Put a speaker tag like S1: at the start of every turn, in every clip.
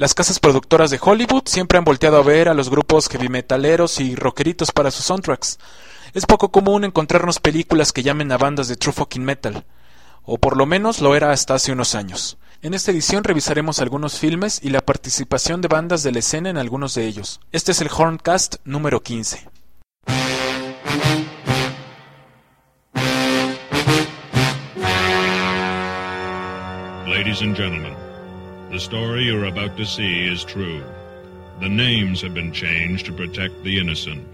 S1: Las casas productoras de Hollywood siempre han volteado a ver a los grupos heavy metaleros y rockeritos para sus soundtracks. Es poco común encontrarnos películas que llamen a bandas de true fucking metal, o por lo menos lo era hasta hace unos años. En esta edición revisaremos algunos filmes y la participación de bandas de la escena en algunos de ellos. Este es el Horncast número 15.
S2: Ladies and gentlemen, the story you're about to see is true. The names have been changed to protect the innocent.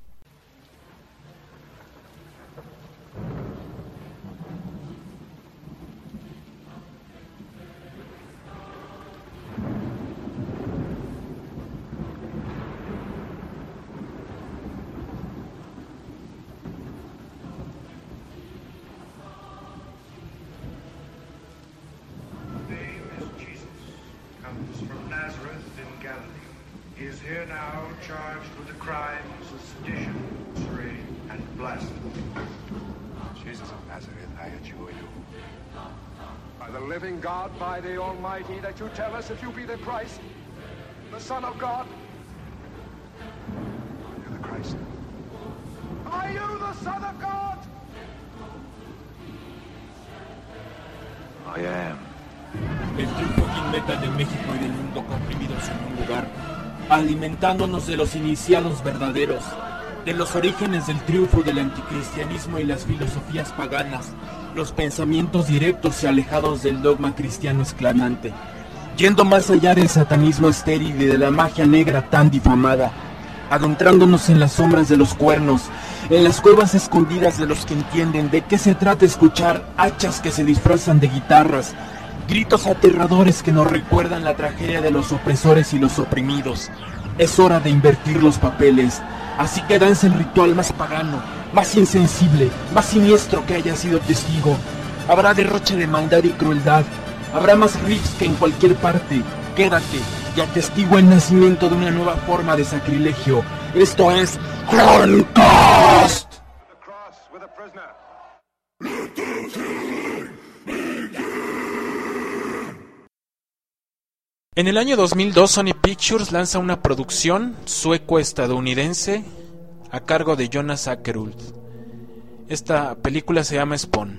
S3: Is here now charged with the crimes of sedition, sorcery, and blasphemy.
S4: Jesus of Nazareth, I adjure you. By the living God, by the Almighty, that you tell us if you be the Christ, the Son of God. Are you the Christ? Are you the Son of God? I am.
S5: El true fucking metal de México y del mundo comprimidos en un lugar, alimentándonos de los iniciados verdaderos, de los orígenes del triunfo del anticristianismo y las filosofías paganas, los pensamientos directos y alejados del dogma cristiano esclavante, yendo más allá del satanismo estéril y de la magia negra tan difamada, adentrándonos en las sombras de los cuernos, en las cuevas escondidas de los que entienden de qué se trata escuchar hachas que se disfrazan de guitarras, gritos aterradores que nos recuerdan la tragedia de los opresores y los oprimidos. Es hora de invertir los papeles, así que danza el ritual más pagano, más insensible, más siniestro que haya sido testigo. Habrá derroche de maldad y crueldad, habrá más riffs que en cualquier parte. Quédate y atestigua el nacimiento de una nueva forma de sacrilegio. Esto es Horncast.
S1: En el año 2002, Sony Pictures lanza una producción sueco-estadounidense a cargo de Jonas Åkerlund. Esta película se llama Spawn.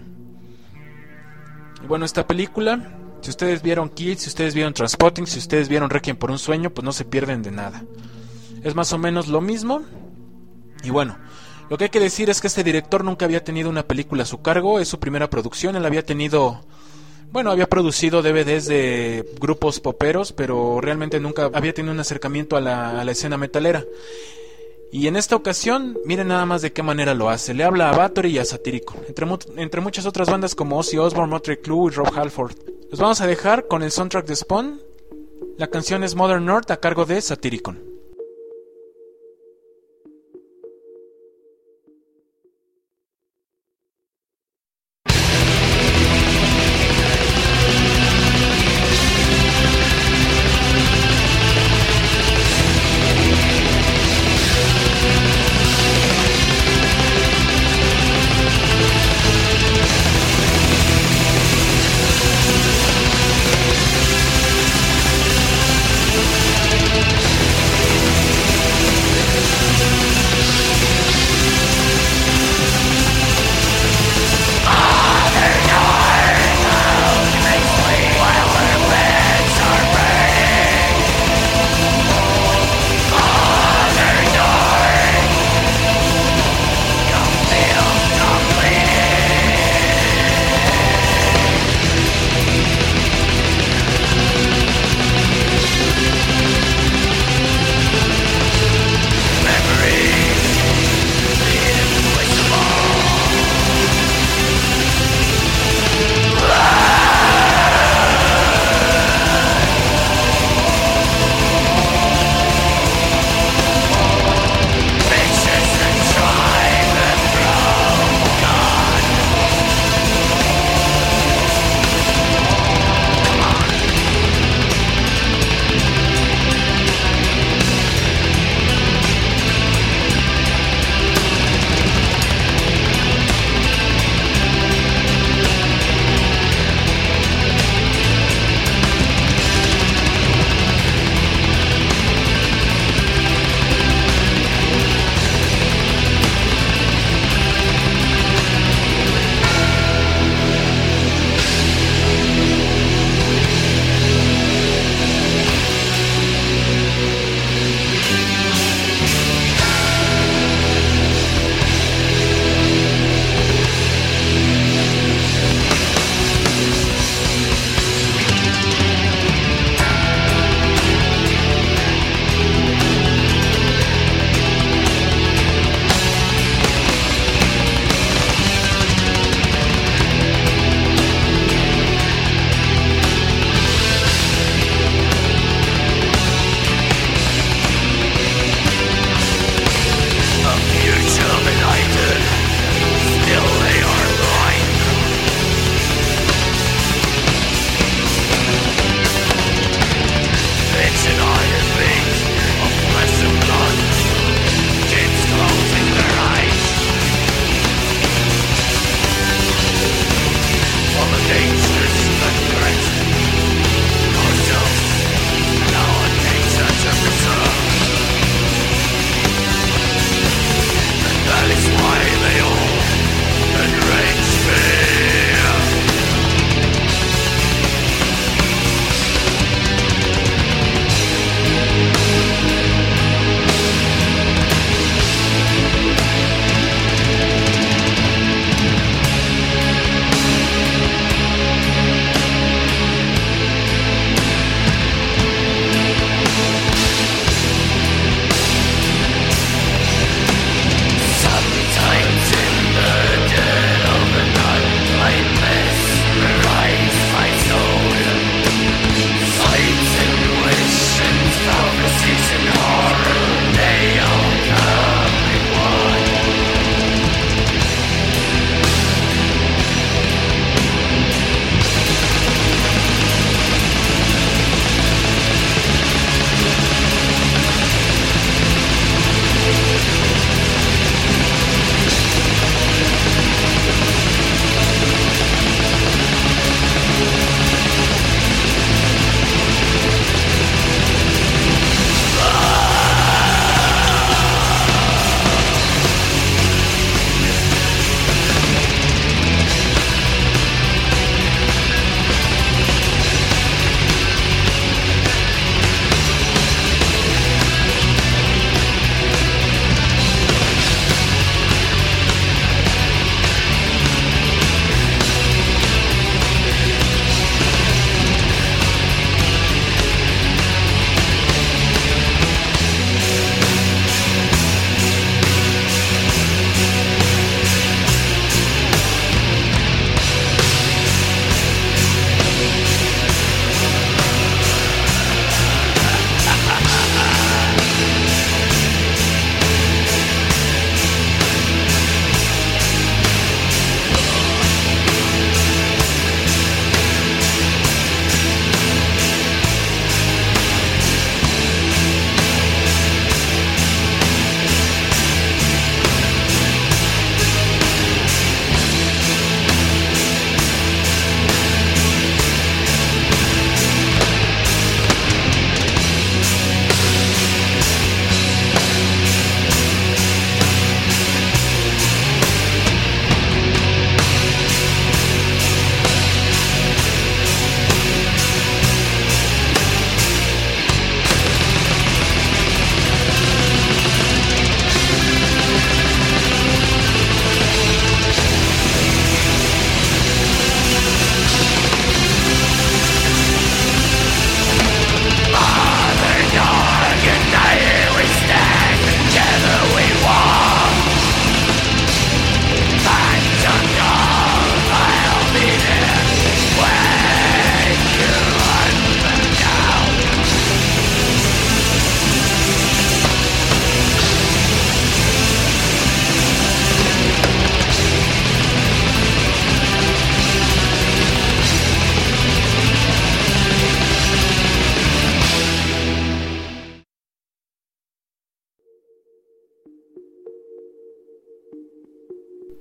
S1: Y bueno, esta película, si ustedes vieron Kill, si ustedes vieron Trainspotting, si ustedes vieron Requiem por un sueño, pues no se pierden de nada. Es más o menos lo mismo. Y bueno, lo que hay que decir es que este director nunca había tenido una película a su cargo, es su primera producción. Él había producido DVDs de grupos poperos, pero realmente nunca había tenido un acercamiento a la escena metalera. Y en esta ocasión, miren nada más de qué manera lo hace. Le habla a Bathory y a Satyricon, entre muchas otras bandas como Ozzy Osbourne, Motley Crue y Rob Halford. Los vamos a dejar con el soundtrack de Spawn. La canción es Modern Earth a cargo de Satyricon.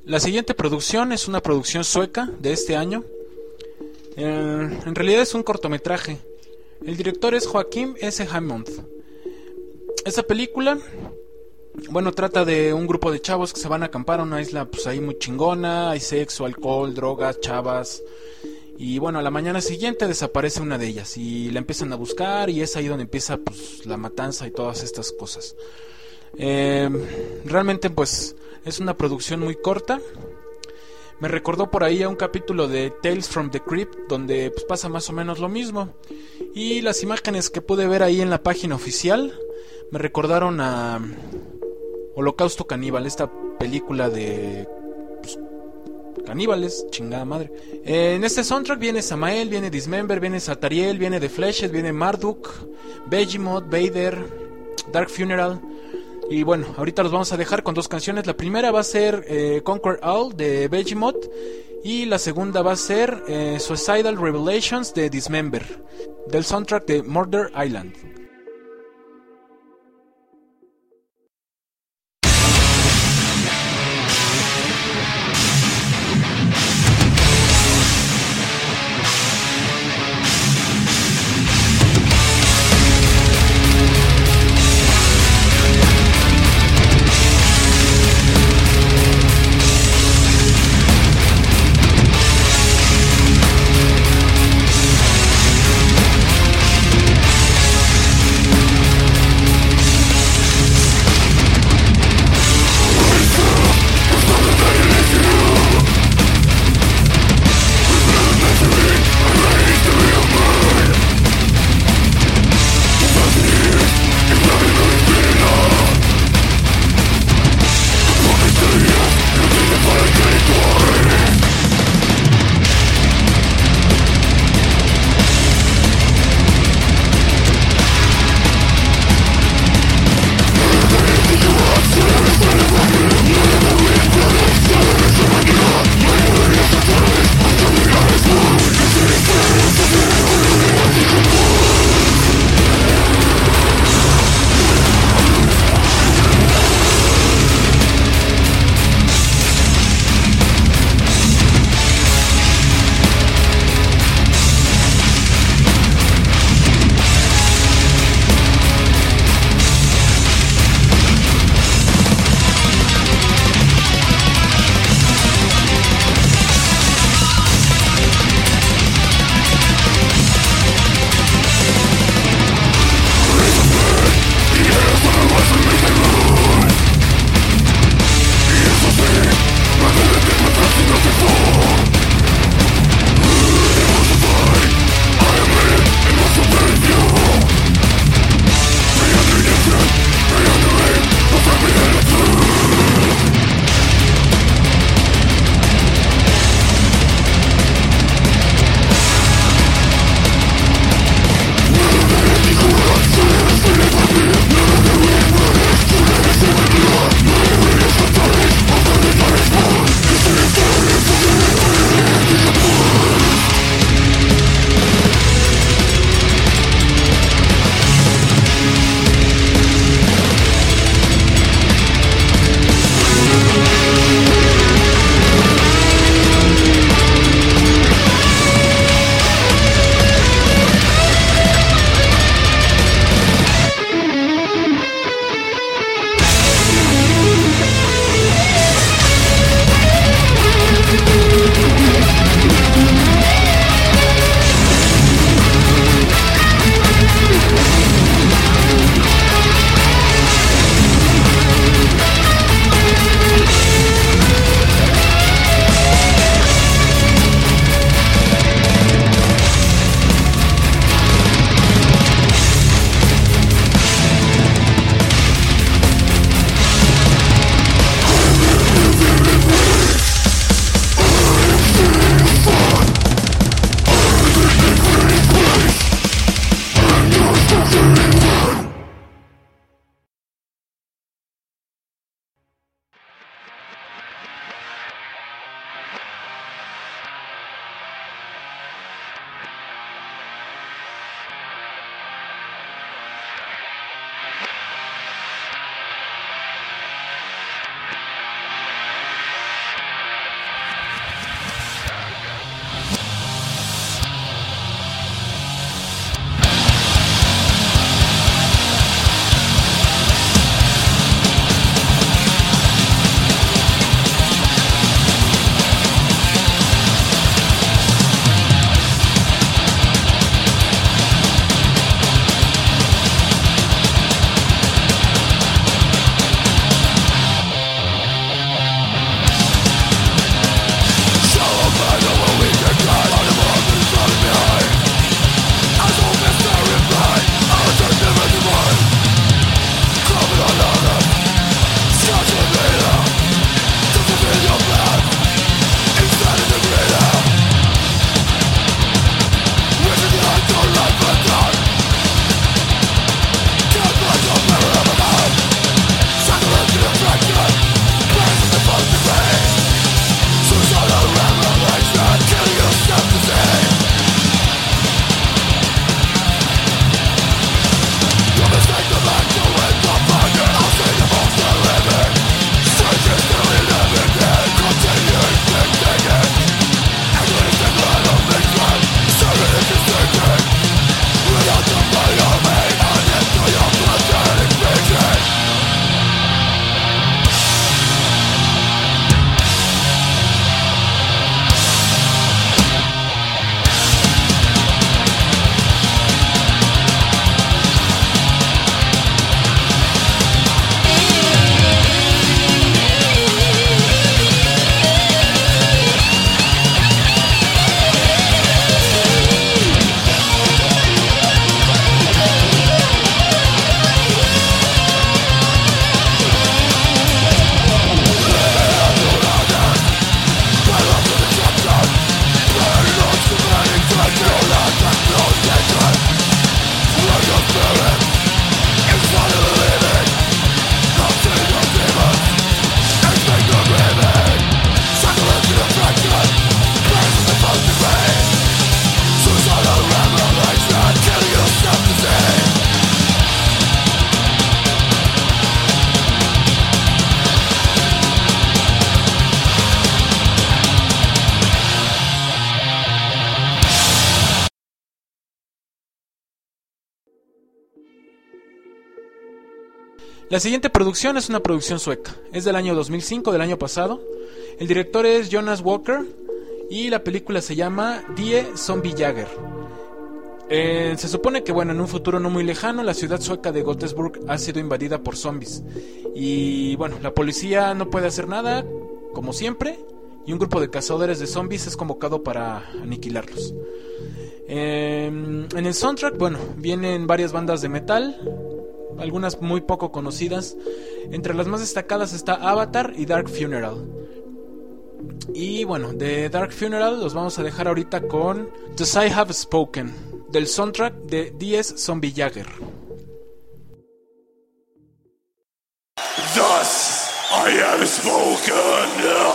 S1: La siguiente producción es una producción sueca de este año. En realidad es un cortometraje. El director es Joakim S. Hammond. Esta película, bueno, trata de un grupo de chavos que se van a acampar a una isla pues ahí muy chingona. Hay sexo, alcohol, drogas, chavas. Y bueno, a la mañana siguiente desaparece una de ellas y la empiezan a buscar, y es ahí donde empieza pues la matanza y todas estas cosas. Realmente pues es una producción muy corta. Me recordó por ahí a un capítulo de Tales from the Crypt, donde pues pasa más o menos lo mismo. Y las imágenes que pude ver ahí en la página oficial me recordaron a Holocausto Caníbal, esta película de pues, caníbales, chingada madre. En este soundtrack viene Samael, viene Dismember, viene Satariel, viene The Fleshes, viene Marduk, Behemoth, Vader, Dark Funeral. Y bueno, ahorita los vamos a dejar con dos canciones. La primera va a ser Conquer All de Behemoth, y la segunda va a ser Suicidal Revelations de Dismember, del soundtrack de Murder Island. La siguiente producción es una producción sueca. Es del año 2005, del año pasado. El director es Jonas Walker y la película se llama Die Zombiejager. Se supone que, bueno, en un futuro no muy lejano, la ciudad sueca de Göteborg ha sido invadida por zombies. Y bueno, la policía no puede hacer nada, como siempre, y un grupo de cazadores de zombies es convocado para aniquilarlos. En el soundtrack, bueno, vienen varias bandas de metal, algunas muy poco conocidas. Entre las más destacadas está Avatar y Dark Funeral. Y bueno, de Dark Funeral los vamos a dejar ahorita con Thus I Have Spoken, del soundtrack de Die Zombiejager.
S6: Thus I have spoken.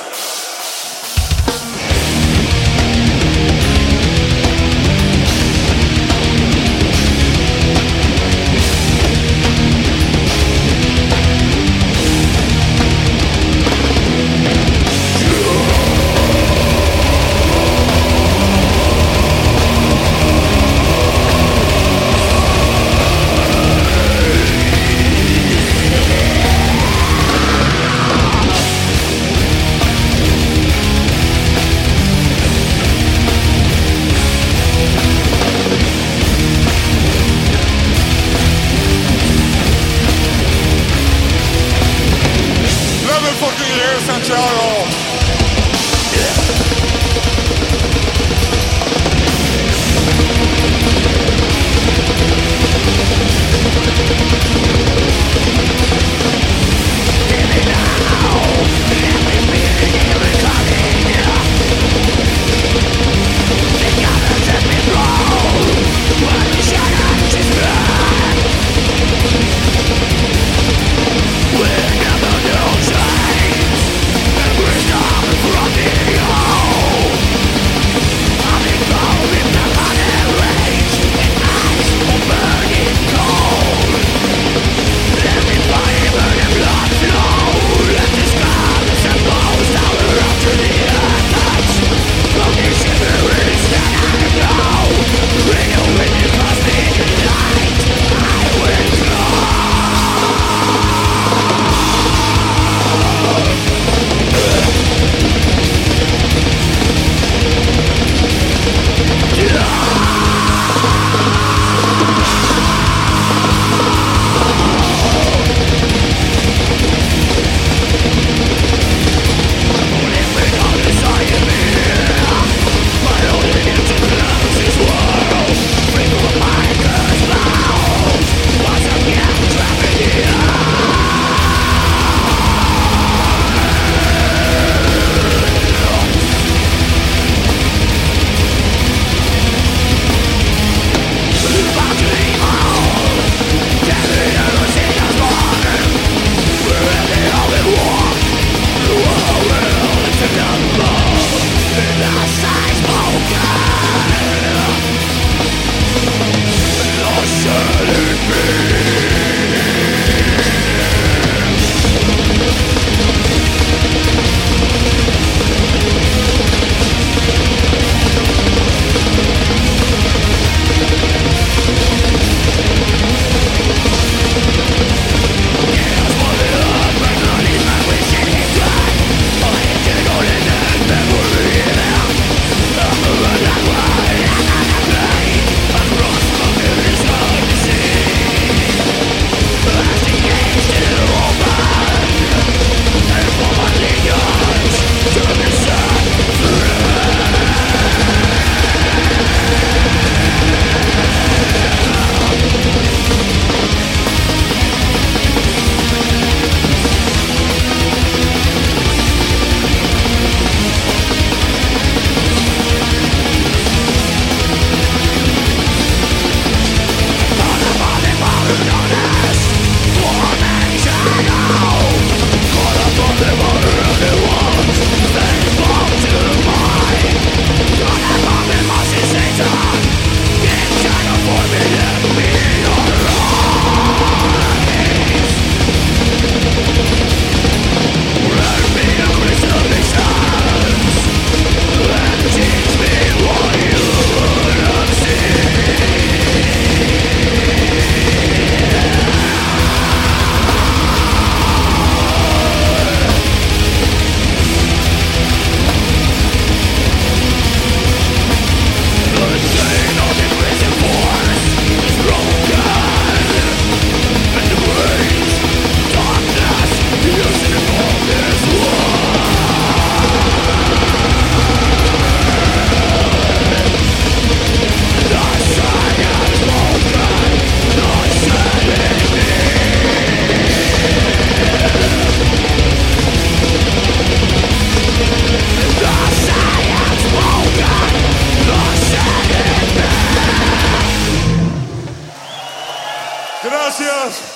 S6: Gracias.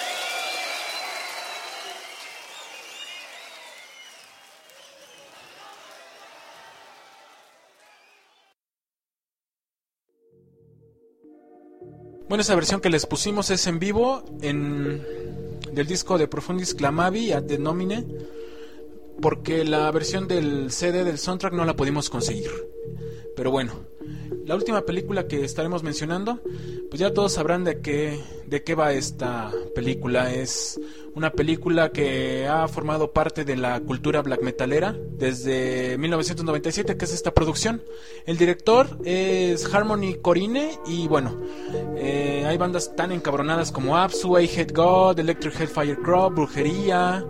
S1: Bueno, esa versión que les pusimos es en vivo del disco de Profundis Clamavi ad nomine, porque la versión del CD del soundtrack no la pudimos conseguir. Pero bueno, la última película que estaremos mencionando, pues ya todos sabrán de qué va esta película. Es una película que ha formado parte de la cultura black metalera desde 1997, que es esta producción. El director es Harmony Korine y bueno, hay bandas tan encabronadas como Absu, I Hate God, Electric Hellfire Club, Brujería,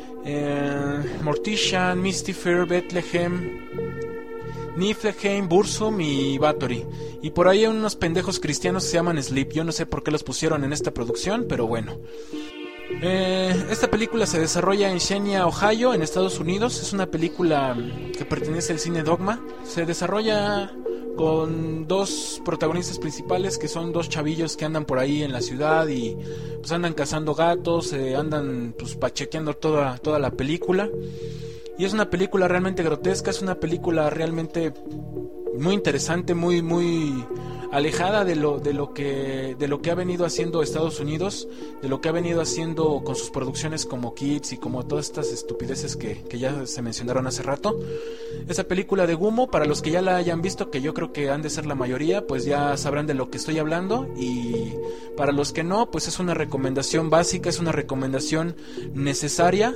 S1: Mortician, Mystifer, Bethlehem, Niflheim, Burzum y Bathory. Y por ahí hay unos pendejos cristianos que se llaman Sleep. Yo no sé por qué los pusieron en esta producción, pero bueno. Esta película se desarrolla en Xenia, Ohio, en Estados Unidos. Es una película que pertenece al cine Dogma. Se desarrolla con dos protagonistas principales, que son dos chavillos que andan por ahí en la ciudad y pues andan cazando gatos, andan pues pachequeando toda la película. Y es una película realmente grotesca, es una película realmente muy interesante, muy alejada de lo que ha venido haciendo Estados Unidos, de lo que ha venido haciendo con sus producciones como Kids y como todas estas estupideces que ya se mencionaron hace rato. Esa película de Gummo, para los que ya la hayan visto, que yo creo que han de ser la mayoría, pues ya sabrán de lo que estoy hablando, y para los que no, pues es una recomendación básica, es una recomendación necesaria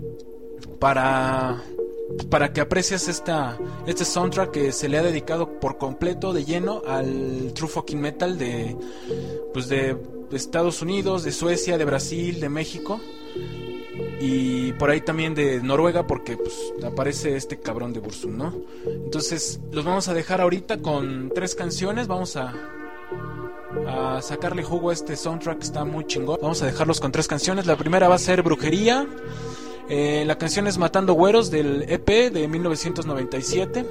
S1: para que aprecies este soundtrack que se le ha dedicado por completo, de lleno, al true fucking metal de Estados Unidos, de Suecia, de Brasil, de México y por ahí también de Noruega, porque pues aparece este cabrón de Burzum, ¿no? Entonces los vamos a dejar ahorita con 3 canciones. Vamos a sacarle jugo a este soundtrack que está muy chingón. Vamos a dejarlos con 3 canciones. La primera va a ser Brujería. La canción es Matando Güeros, del EP de 1997.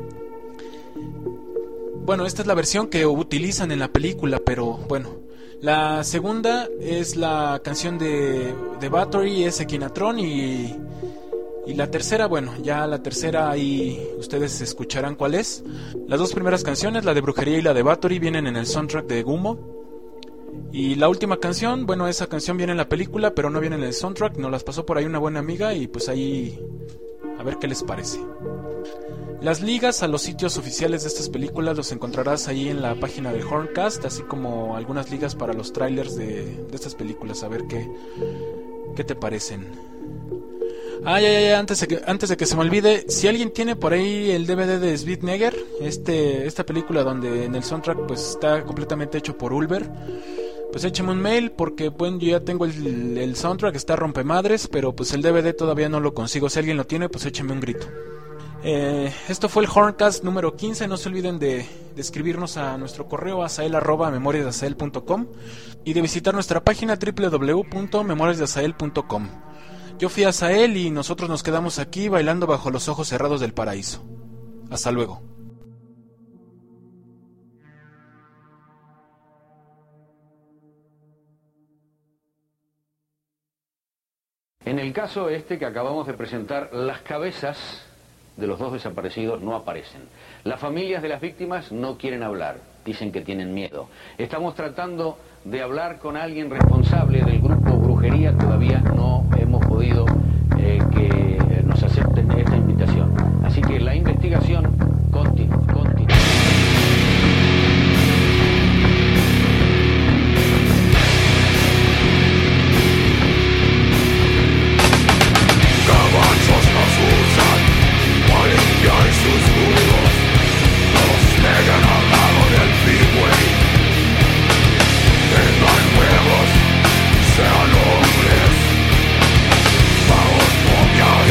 S1: Bueno, esta es la versión que utilizan en la película, pero bueno. La segunda es la canción de Bathory, es Equinatron, y la tercera, bueno, ya la tercera ahí ustedes escucharán cuál es. Las 2 primeras canciones, la de Brujería y la de Bathory, vienen en el soundtrack de Gummo. Y la última canción, bueno, esa canción viene en la película, pero no viene en el soundtrack. Nos las pasó por ahí una buena amiga y pues ahí a ver qué les parece. Las ligas a los sitios oficiales de estas películas los encontrarás ahí en la página del Horncast, así como algunas ligas para los trailers de estas películas, a ver qué te parecen. Antes de que se me olvide, si alguien tiene por ahí el DVD de Svitneger, esta película donde en el soundtrack pues está completamente hecho por Ulver, pues écheme un mail, porque bueno, yo ya tengo el soundtrack, está rompemadres, pero pues el DVD todavía no lo consigo. Si alguien lo tiene, pues écheme un grito. Esto fue el Horncast número 15. No se olviden de escribirnos a nuestro correo azael@memoriasdeazael.com y de visitar nuestra página www.memoriasdeazael.com. Yo fui Azael y nosotros nos quedamos aquí bailando bajo los ojos cerrados del paraíso. Hasta luego.
S7: En el caso que acabamos de presentar, las cabezas de los 2 desaparecidos no aparecen. Las familias de las víctimas no quieren hablar, dicen que tienen miedo. Estamos tratando de hablar con alguien responsable del grupo Brujería, todavía no hemos podido que nos acepten esta invitación. Así que la investigación continúa.
S6: Gabachos nos usan para limpiar sus muros, nos negan al lado del freeway. Tengan huevos, sean hombres, vamos momias.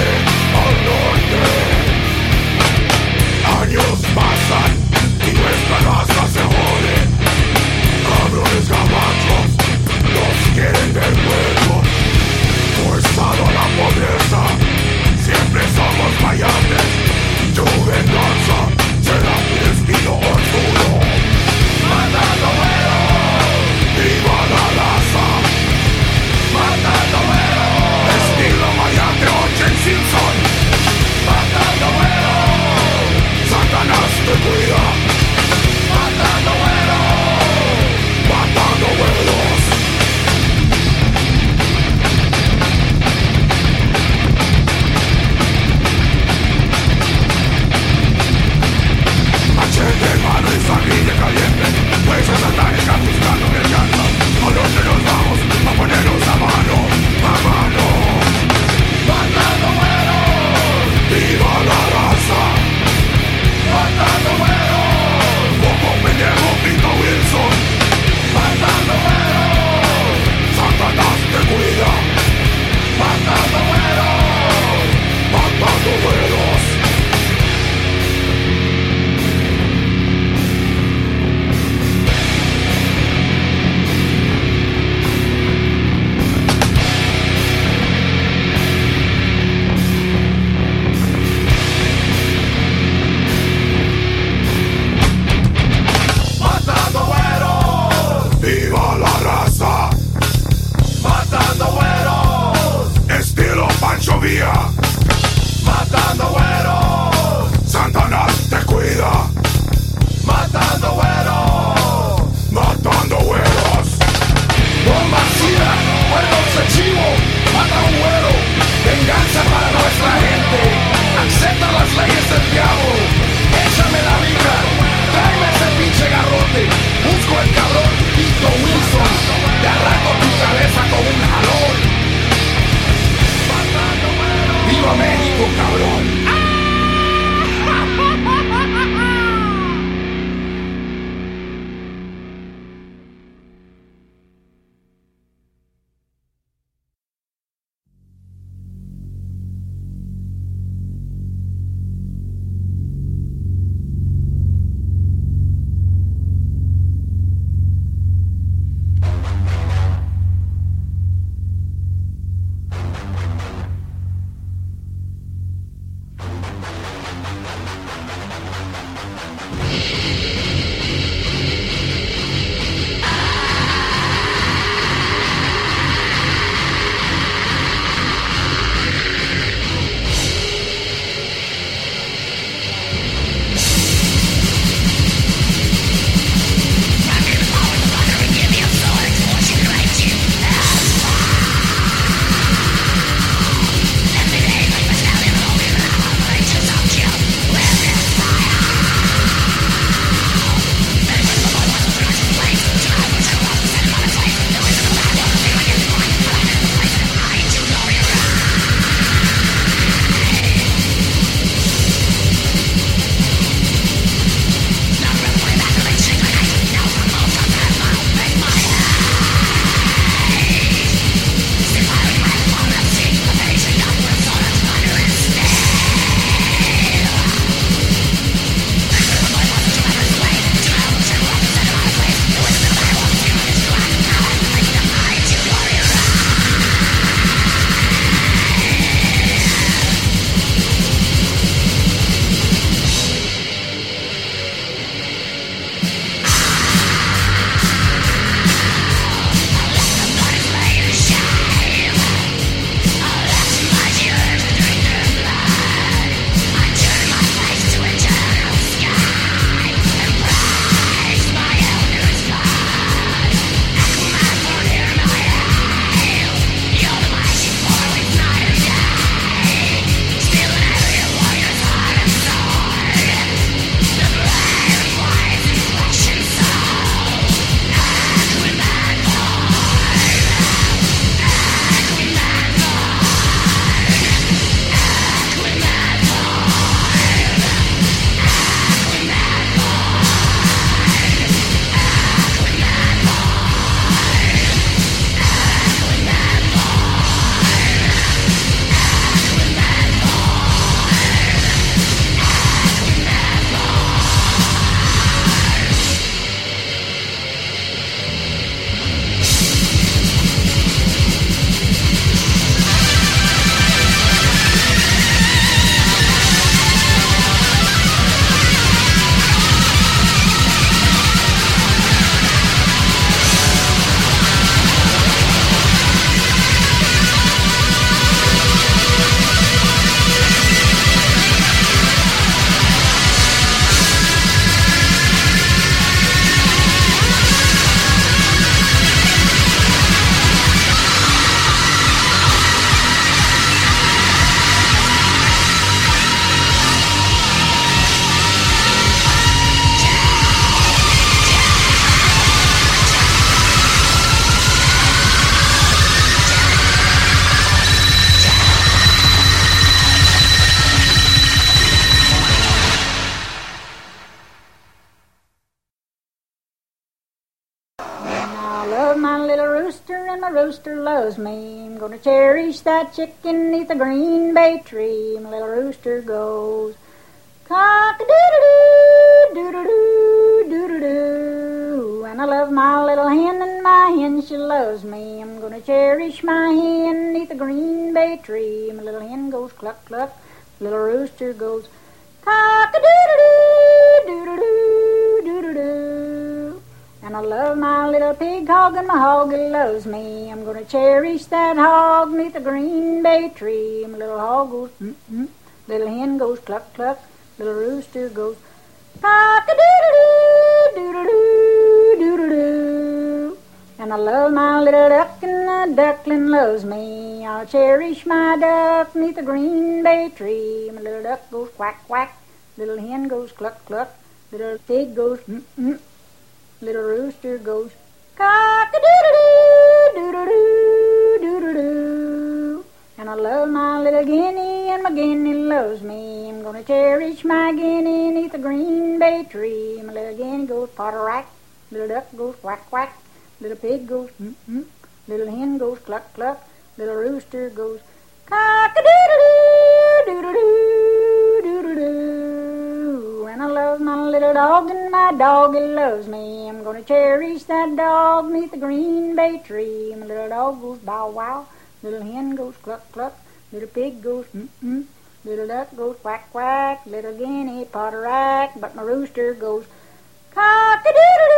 S6: ese chivo, mata un güero, venganza para nuestra gente, acepta las leyes del diablo, échame la vida, tráeme ese pinche garrote, busco el cabrón Tito Wilson, te arranco tu cabeza con un jalón. ¡Viva México, cabrón!
S8: my rooster loves me. I'm gonna cherish that chicken neath the green bay tree. My little rooster goes cock-a-doodle-doo, doodle-doo, doodle-doo. And I love my little hen, and my hen, she loves me. I'm gonna cherish my hen neath the green bay tree. My little hen goes cluck-cluck, little rooster goes cock-a-doodle-doo, doodle-doo, doodle-doo. And I love my little pig hog, and my hog loves me. I'm gonna cherish that hog neath the green bay tree. My little hog goes mm-mm, little hen goes cluck-cluck, little rooster goes cock-a-doodle-doo, doodle-doo, doodle-doo. And I love my little duck and the duckling loves me. I'll cherish my duck 'neath the green bay tree. My little duck goes quack, quack. Little hen goes cluck, cluck. Little pig goes mm. Little rooster goes cock-a-doodle-doo, doodle-doo, doodle-doo. And I love my little guinea and my guinea loves me. I'm gonna cherish my guinea 'neath the green bay tree. My little guinea goes potter-rack. Little duck goes quack, quack. Little pig goes mm. Little hen goes cluck, cluck. Little rooster goes cock-a-doodle-doo, doodle-doo, doodle-doo. And I love my little dog and my dog, he loves me. I'm gonna cherish that dog 'neath the green bay tree. My little dog goes bow wow. Little hen goes cluck, cluck. Little pig goes mm. Little duck goes quack, quack. Little guinea potter-rack. But my rooster goes cock-a-doodle-doo.